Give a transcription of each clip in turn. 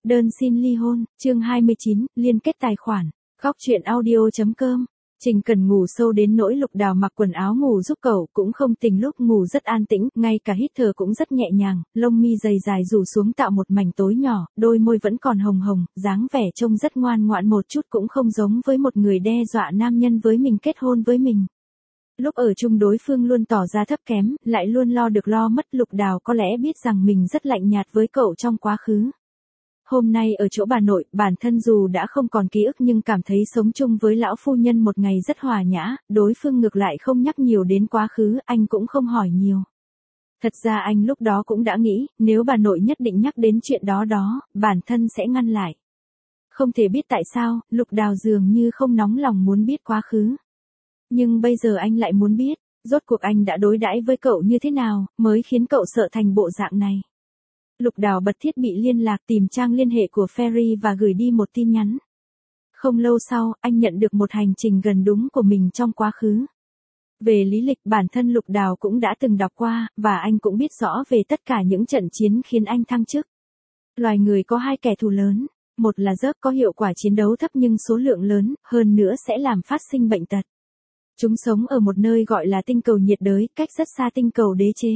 Đơn xin ly hôn, chương 29, liên kết tài khoản. Góc truyện audio.com. Trình Cần ngủ sâu đến nỗi Lục Đào mặc quần áo ngủ giúp cậu cũng không tỉnh, lúc ngủ rất an tĩnh, ngay cả hít thở cũng rất nhẹ nhàng, lông mi dày dài rủ xuống tạo một mảnh tối nhỏ, đôi môi vẫn còn hồng hồng, dáng vẻ trông rất ngoan ngoãn, một chút cũng không giống với một người đe dọa nam nhân với mình kết hôn với mình. Lúc ở chung đối phương luôn tỏ ra thấp kém, lại luôn lo được lo mất, Lục Đào có lẽ biết rằng mình rất lạnh nhạt với cậu trong quá khứ. Hôm nay ở chỗ bà nội, bản thân dù đã không còn ký ức nhưng cảm thấy sống chung với lão phu nhân một ngày rất hòa nhã, đối phương ngược lại không nhắc nhiều đến quá khứ, anh cũng không hỏi nhiều. Thật ra anh lúc đó cũng đã nghĩ, nếu bà nội nhất định nhắc đến chuyện đó, bản thân sẽ ngăn lại. Không thể biết tại sao, Lục Đào dường như không nóng lòng muốn biết quá khứ. Nhưng bây giờ anh lại muốn biết, rốt cuộc anh đã đối đãi với cậu như thế nào, mới khiến cậu sợ thành bộ dạng này. Lục Đào bật thiết bị liên lạc, tìm trang liên hệ của Ferry và gửi đi một tin nhắn. Không lâu sau, anh nhận được một hành trình gần đúng của mình trong quá khứ. Về lý lịch bản thân Lục Đào cũng đã từng đọc qua, và anh cũng biết rõ về tất cả những trận chiến khiến anh thăng chức. Loài người có hai kẻ thù lớn, một là Zerg có hiệu quả chiến đấu thấp nhưng số lượng lớn, hơn nữa sẽ làm phát sinh bệnh tật. Chúng sống ở một nơi gọi là tinh cầu nhiệt đới, cách rất xa tinh cầu đế chế.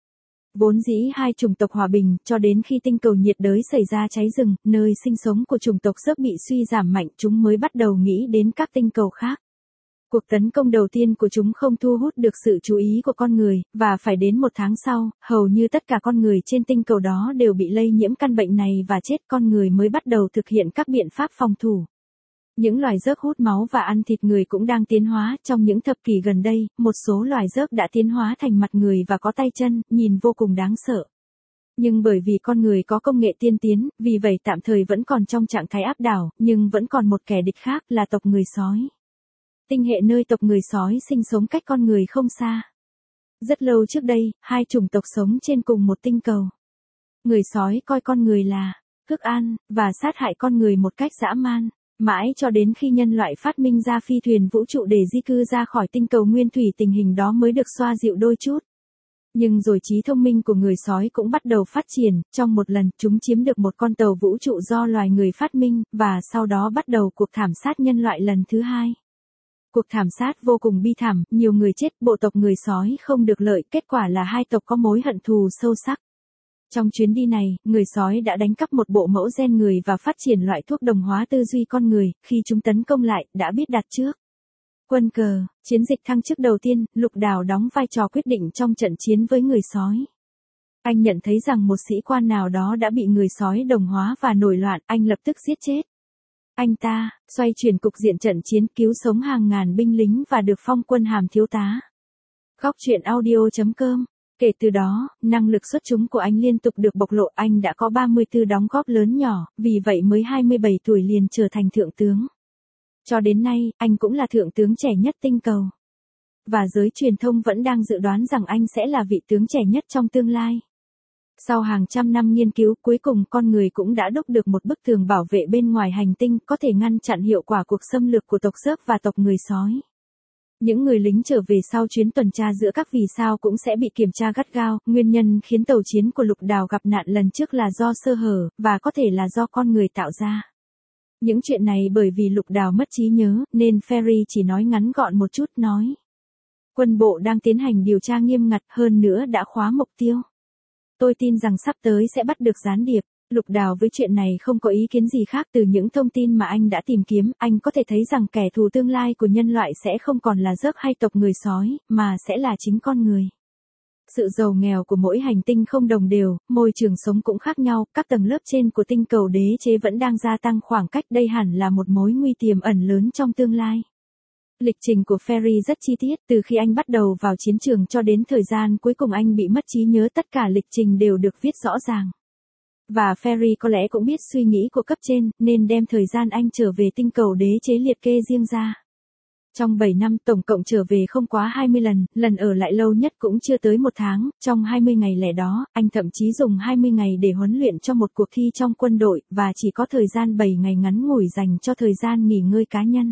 Vốn dĩ hai chủng tộc hòa bình, cho đến khi tinh cầu nhiệt đới xảy ra cháy rừng, nơi sinh sống của chủng tộc Zerg bị suy giảm mạnh, chúng mới bắt đầu nghĩ đến các tinh cầu khác. Cuộc tấn công đầu tiên của chúng không thu hút được sự chú ý của con người, và phải đến một tháng sau, hầu như tất cả con người trên tinh cầu đó đều bị lây nhiễm căn bệnh này và chết, con người mới bắt đầu thực hiện các biện pháp phòng thủ. Những loài Zerg hút máu và ăn thịt người cũng đang tiến hóa, trong những thập kỷ gần đây, một số loài Zerg đã tiến hóa thành mặt người và có tay chân, nhìn vô cùng đáng sợ. Nhưng bởi vì con người có công nghệ tiên tiến, vì vậy tạm thời vẫn còn trong trạng thái áp đảo, nhưng vẫn còn một kẻ địch khác là tộc người sói. Tinh hệ nơi tộc người sói sinh sống cách con người không xa. Rất lâu trước đây, hai chủng tộc sống trên cùng một tinh cầu. Người sói coi con người là thức ăn, và sát hại con người một cách dã man. Mãi cho đến khi nhân loại phát minh ra phi thuyền vũ trụ để di cư ra khỏi tinh cầu nguyên thủy, tình hình đó mới được xoa dịu đôi chút. Nhưng rồi trí thông minh của người sói cũng bắt đầu phát triển, trong một lần, chúng chiếm được một con tàu vũ trụ do loài người phát minh, và sau đó bắt đầu cuộc thảm sát nhân loại lần thứ hai. Cuộc thảm sát vô cùng bi thảm, nhiều người chết, bộ tộc người sói không được lợi, kết quả là hai tộc có mối hận thù sâu sắc. Trong chuyến đi này, người sói đã đánh cắp một bộ mẫu gen người và phát triển loại thuốc đồng hóa tư duy con người, khi chúng tấn công lại, đã biết đặt trước. Quân cờ, chiến dịch thăng chức đầu tiên, Lục Đào đóng vai trò quyết định trong trận chiến với người sói. Anh nhận thấy rằng một sĩ quan nào đó đã bị người sói đồng hóa và nổi loạn, anh lập tức giết chết anh ta, xoay chuyển cục diện trận chiến, cứu sống hàng ngàn binh lính và được phong quân hàm thiếu tá. Góc truyện audio.com. Kể từ đó, năng lực xuất chúng của anh liên tục được bộc lộ, anh đã có 34 đóng góp lớn nhỏ, vì vậy mới 27 tuổi liền trở thành thượng tướng. Cho đến nay, anh cũng là thượng tướng trẻ nhất tinh cầu. Và giới truyền thông vẫn đang dự đoán rằng anh sẽ là vị tướng trẻ nhất trong tương lai. Sau hàng trăm năm nghiên cứu, cuối cùng con người cũng đã đúc được một bức tường bảo vệ bên ngoài hành tinh, có thể ngăn chặn hiệu quả cuộc xâm lược của tộc Zerg và tộc người sói. Những người lính trở về sau chuyến tuần tra giữa các vì sao cũng sẽ bị kiểm tra gắt gao, nguyên nhân khiến tàu chiến của Lục Đào gặp nạn lần trước là do sơ hở, và có thể là do con người tạo ra. Những chuyện này bởi vì Lục Đào mất trí nhớ, nên Ferry chỉ nói ngắn gọn một chút, nói. Quân bộ đang tiến hành điều tra nghiêm ngặt, hơn nữa đã khóa mục tiêu. Tôi tin rằng sắp tới sẽ bắt được gián điệp. Lục Đào với chuyện này không có ý kiến gì khác, từ những thông tin mà anh đã tìm kiếm, anh có thể thấy rằng kẻ thù tương lai của nhân loại sẽ không còn là Zerg hay tộc người sói, mà sẽ là chính con người. Sự giàu nghèo của mỗi hành tinh không đồng đều, môi trường sống cũng khác nhau, các tầng lớp trên của tinh cầu đế chế vẫn đang gia tăng khoảng cách, đây hẳn là một mối nguy tiềm ẩn lớn trong tương lai. Lịch trình của Ferry rất chi tiết, từ khi anh bắt đầu vào chiến trường cho đến thời gian cuối cùng anh bị mất trí nhớ, tất cả lịch trình đều được viết rõ ràng. Và Ferry có lẽ cũng biết suy nghĩ của cấp trên, nên đem thời gian anh trở về tinh cầu đế chế liệt kê riêng ra. Trong 7 năm tổng cộng trở về không quá 20 lần, lần ở lại lâu nhất cũng chưa tới 1 tháng, trong 20 ngày lẻ đó, anh thậm chí dùng 20 ngày để huấn luyện cho một cuộc thi trong quân đội, và chỉ có thời gian 7 ngày ngắn ngủi dành cho thời gian nghỉ ngơi cá nhân.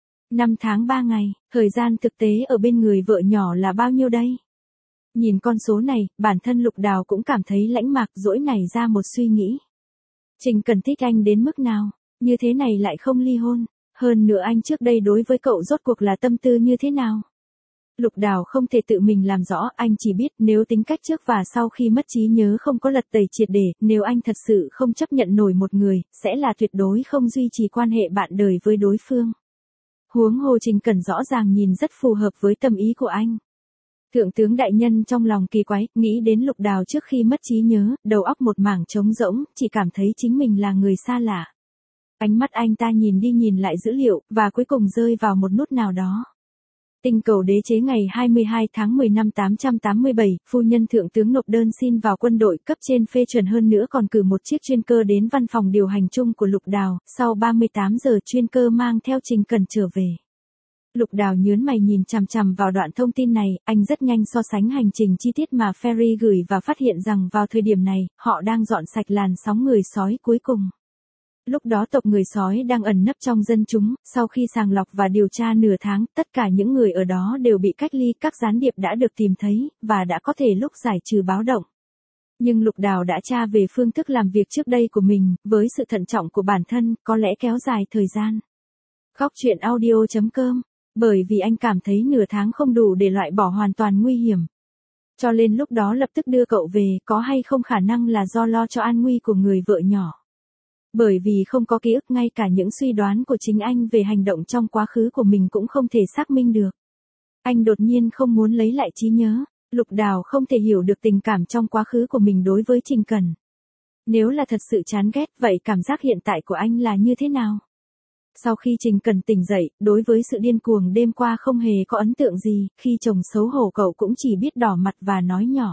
5 tháng 3 ngày, thời gian thực tế ở bên người vợ nhỏ là bao nhiêu đây? Nhìn con số này, bản thân Lục Đào cũng cảm thấy lãnh mạc, dỗi nảy ra một suy nghĩ. Trình Cần thích anh đến mức nào, như thế này lại không ly hôn, hơn nữa anh trước đây đối với cậu rốt cuộc là tâm tư như thế nào. Lục Đào không thể tự mình làm rõ, anh chỉ biết nếu tính cách trước và sau khi mất trí nhớ không có lật tẩy triệt để, nếu anh thật sự không chấp nhận nổi một người, sẽ là tuyệt đối không duy trì quan hệ bạn đời với đối phương. Huống hồ Trình Cần rõ ràng nhìn rất phù hợp với tâm ý của anh. Thượng tướng đại nhân trong lòng kỳ quái, nghĩ đến Lục Đào trước khi mất trí nhớ, đầu óc một mảng trống rỗng, chỉ cảm thấy chính mình là người xa lạ. Ánh mắt anh ta nhìn đi nhìn lại dữ liệu, và cuối cùng rơi vào một nút nào đó. Tinh cầu đế chế ngày 22 tháng 10 năm 887, phu nhân thượng tướng nộp đơn xin vào quân đội, cấp trên phê chuẩn, hơn nữa còn cử một chiếc chuyên cơ đến văn phòng điều hành chung của Lục Đào, sau 38 giờ chuyên cơ mang theo Trình Cần trở về. Lục Đào nhướng mày nhìn chằm chằm vào đoạn thông tin này, anh rất nhanh so sánh hành trình chi tiết mà Ferry gửi và phát hiện rằng vào thời điểm này, họ đang dọn sạch làn sóng người sói cuối cùng. Lúc đó tộc người sói đang ẩn nấp trong dân chúng, sau khi sàng lọc và điều tra nửa tháng, tất cả những người ở đó đều bị cách ly, các gián điệp đã được tìm thấy, và đã có thể lúc giải trừ báo động. Nhưng Lục Đào đã tra về phương thức làm việc trước đây của mình, với sự thận trọng của bản thân, có lẽ kéo dài thời gian. Khóc chuyện audio.com, bởi vì anh cảm thấy nửa tháng không đủ để loại bỏ hoàn toàn nguy hiểm. Cho nên lúc đó lập tức đưa cậu về, có hay không khả năng là do lo cho an nguy của người vợ nhỏ. Bởi vì không có ký ức, ngay cả những suy đoán của chính anh về hành động trong quá khứ của mình cũng không thể xác minh được. Anh đột nhiên không muốn lấy lại trí nhớ, Lục Đào không thể hiểu được tình cảm trong quá khứ của mình đối với Trình Cần. Nếu là thật sự chán ghét, vậy cảm giác hiện tại của anh là như thế nào? Sau khi Trình Cần tỉnh dậy, đối với sự điên cuồng đêm qua không hề có ấn tượng gì, khi chồng xấu hổ cậu cũng chỉ biết đỏ mặt và nói nhỏ.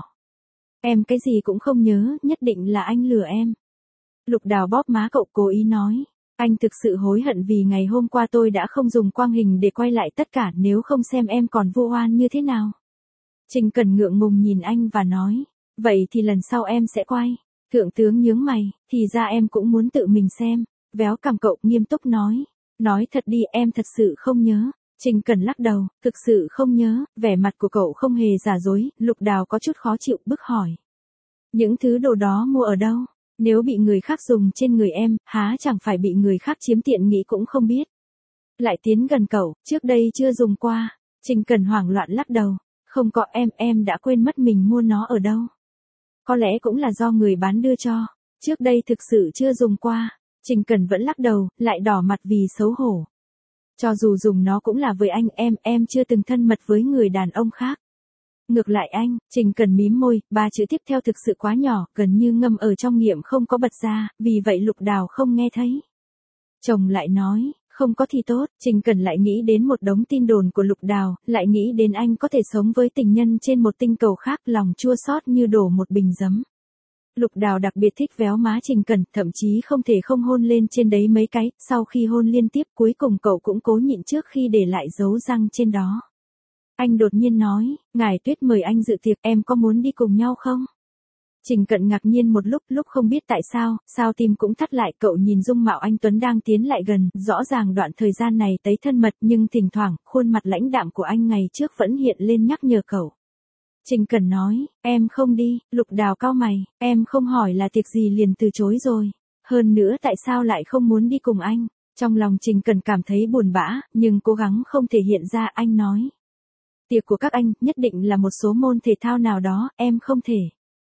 Em cái gì cũng không nhớ, nhất định là anh lừa em. Lục Đào bóp má cậu cố ý nói, anh thực sự hối hận vì ngày hôm qua tôi đã không dùng quang hình để quay lại tất cả, nếu không xem em còn vu oan như thế nào. Trình Cần ngượng ngùng nhìn anh và nói, vậy thì lần sau em sẽ quay. Thượng tướng nhướng mày, thì ra em cũng muốn tự mình xem. Véo cằm cậu nghiêm túc nói thật đi, em thật sự không nhớ. Trình Cần lắc đầu, thực sự không nhớ, vẻ mặt của cậu không hề giả dối. Lục Đào có chút khó chịu, bức hỏi, những thứ đồ đó mua ở đâu? Nếu bị người khác dùng trên người em, há chẳng phải bị người khác chiếm tiện nghi cũng không biết. Lại tiến gần cậu, trước đây chưa dùng qua. Trình Cần hoảng loạn lắc đầu, không có, em đã quên mất mình mua nó ở đâu. Có lẽ cũng là do người bán đưa cho, trước đây thực sự chưa dùng qua. Trình Cần vẫn lắc đầu, lại đỏ mặt vì xấu hổ. Cho dù dùng nó cũng là với anh, em chưa từng thân mật với người đàn ông khác. Ngược lại anh, Trình Cần mím môi, ba chữ tiếp theo thực sự quá nhỏ, gần như ngâm ở trong miệng không có bật ra, vì vậy Lục Đào không nghe thấy. Chồng lại nói, không có thì tốt, Trình Cần lại nghĩ đến một đống tin đồn của Lục Đào, lại nghĩ đến anh có thể sống với tình nhân trên một tinh cầu khác, lòng chua xót như đổ một bình giấm. Lục Đào đặc biệt thích véo má Trình Cần, thậm chí không thể không hôn lên trên đấy mấy cái, sau khi hôn liên tiếp cuối cùng cậu cũng cố nhịn trước khi để lại dấu răng trên đó. Anh đột nhiên nói, Ngài Tuyết mời anh dự tiệc, em có muốn đi cùng nhau không? Trình Cận ngạc nhiên một lúc không biết tại sao tim cũng thắt lại, cậu nhìn dung mạo anh Tuấn đang tiến lại gần, rõ ràng đoạn thời gian này thấy thân mật nhưng thỉnh thoảng, khuôn mặt lãnh đạm của anh ngày trước vẫn hiện lên nhắc nhở cậu. Trình Cẩn nói, em không đi. Lục Đào cau mày, em không hỏi là tiệc gì liền từ chối rồi. Hơn nữa tại sao lại không muốn đi cùng anh? Trong lòng Trình Cẩn cảm thấy buồn bã, nhưng cố gắng không thể hiện ra. Anh nói, tiệc của các anh nhất định là một số môn thể thao nào đó, em không thể.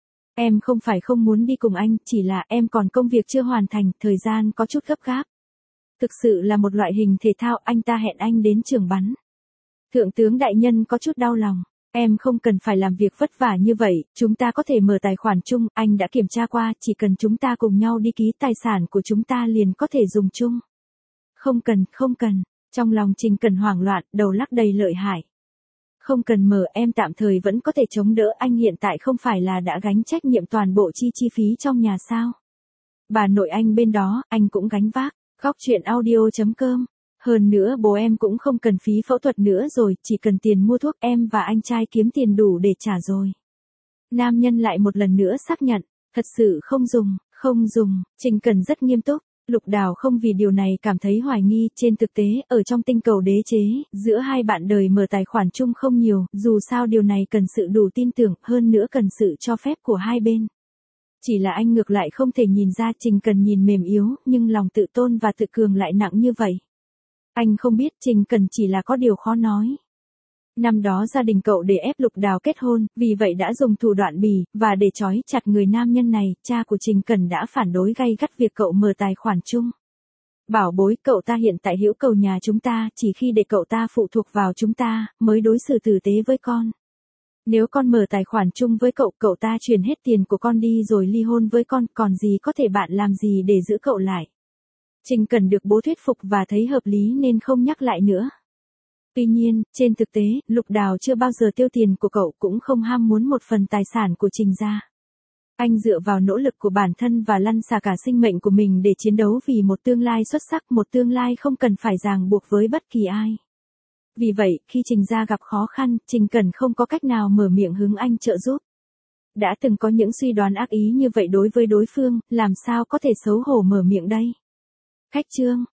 Em không phải không muốn đi cùng anh, chỉ là em còn công việc chưa hoàn thành, thời gian có chút gấp gáp. Thực sự là một loại hình thể thao, anh ta hẹn anh đến trường bắn. Thượng tướng đại nhân có chút đau lòng. Em không cần phải làm việc vất vả như vậy, chúng ta có thể mở tài khoản chung, anh đã kiểm tra qua, chỉ cần chúng ta cùng nhau đi ký tài sản của chúng ta liền có thể dùng chung. Không cần, trong lòng Trình Cẩn hoảng loạn, đầu lắc đầy lợi hại. Không cần mở, em tạm thời vẫn có thể chống đỡ, anh hiện tại không phải là đã gánh trách nhiệm toàn bộ chi phí trong nhà sao? Bà nội anh bên đó, anh cũng gánh vác. Khóc chuyện audio.com. Hơn nữa bố em cũng không cần phí phẫu thuật nữa rồi, chỉ cần tiền mua thuốc, em và anh trai kiếm tiền đủ để trả rồi. Nam nhân lại một lần nữa xác nhận, thật sự không dùng, Trình Cẩn rất nghiêm túc. Lục Đào không vì điều này cảm thấy hoài nghi, trên thực tế, ở trong tinh cầu đế chế, giữa hai bạn đời mở tài khoản chung không nhiều, dù sao điều này cần sự đủ tin tưởng, hơn nữa cần sự cho phép của hai bên. Chỉ là anh ngược lại không thể nhìn ra Trình Cần nhìn mềm yếu, nhưng lòng tự tôn và tự cường lại nặng như vậy. Anh không biết Trình Cần chỉ là có điều khó nói. Năm đó gia đình cậu để ép Lục Đào kết hôn, vì vậy đã dùng thủ đoạn bỉ, và để trói chặt người nam nhân này, cha của Trình Cần đã phản đối gay gắt việc cậu mở tài khoản chung. Bảo bối, cậu ta hiện tại hữu cầu nhà chúng ta, chỉ khi để cậu ta phụ thuộc vào chúng ta, mới đối xử tử tế với con. Nếu con mở tài khoản chung với cậu, cậu ta chuyển hết tiền của con đi rồi ly hôn với con, còn gì có thể bạn làm gì để giữ cậu lại. Trình Cần được bố thuyết phục và thấy hợp lý nên không nhắc lại nữa. Tuy nhiên, trên thực tế, Lục Đào chưa bao giờ tiêu tiền của cậu, cũng không ham muốn một phần tài sản của Trình gia. Anh dựa vào nỗ lực của bản thân và lăn xả cả sinh mệnh của mình để chiến đấu vì một tương lai xuất sắc, một tương lai không cần phải ràng buộc với bất kỳ ai. Vì vậy, khi Trình gia gặp khó khăn, Trình Cần không có cách nào mở miệng hứng anh trợ giúp. Đã từng có những suy đoán ác ý như vậy đối với đối phương, làm sao có thể xấu hổ mở miệng đây? Khách chương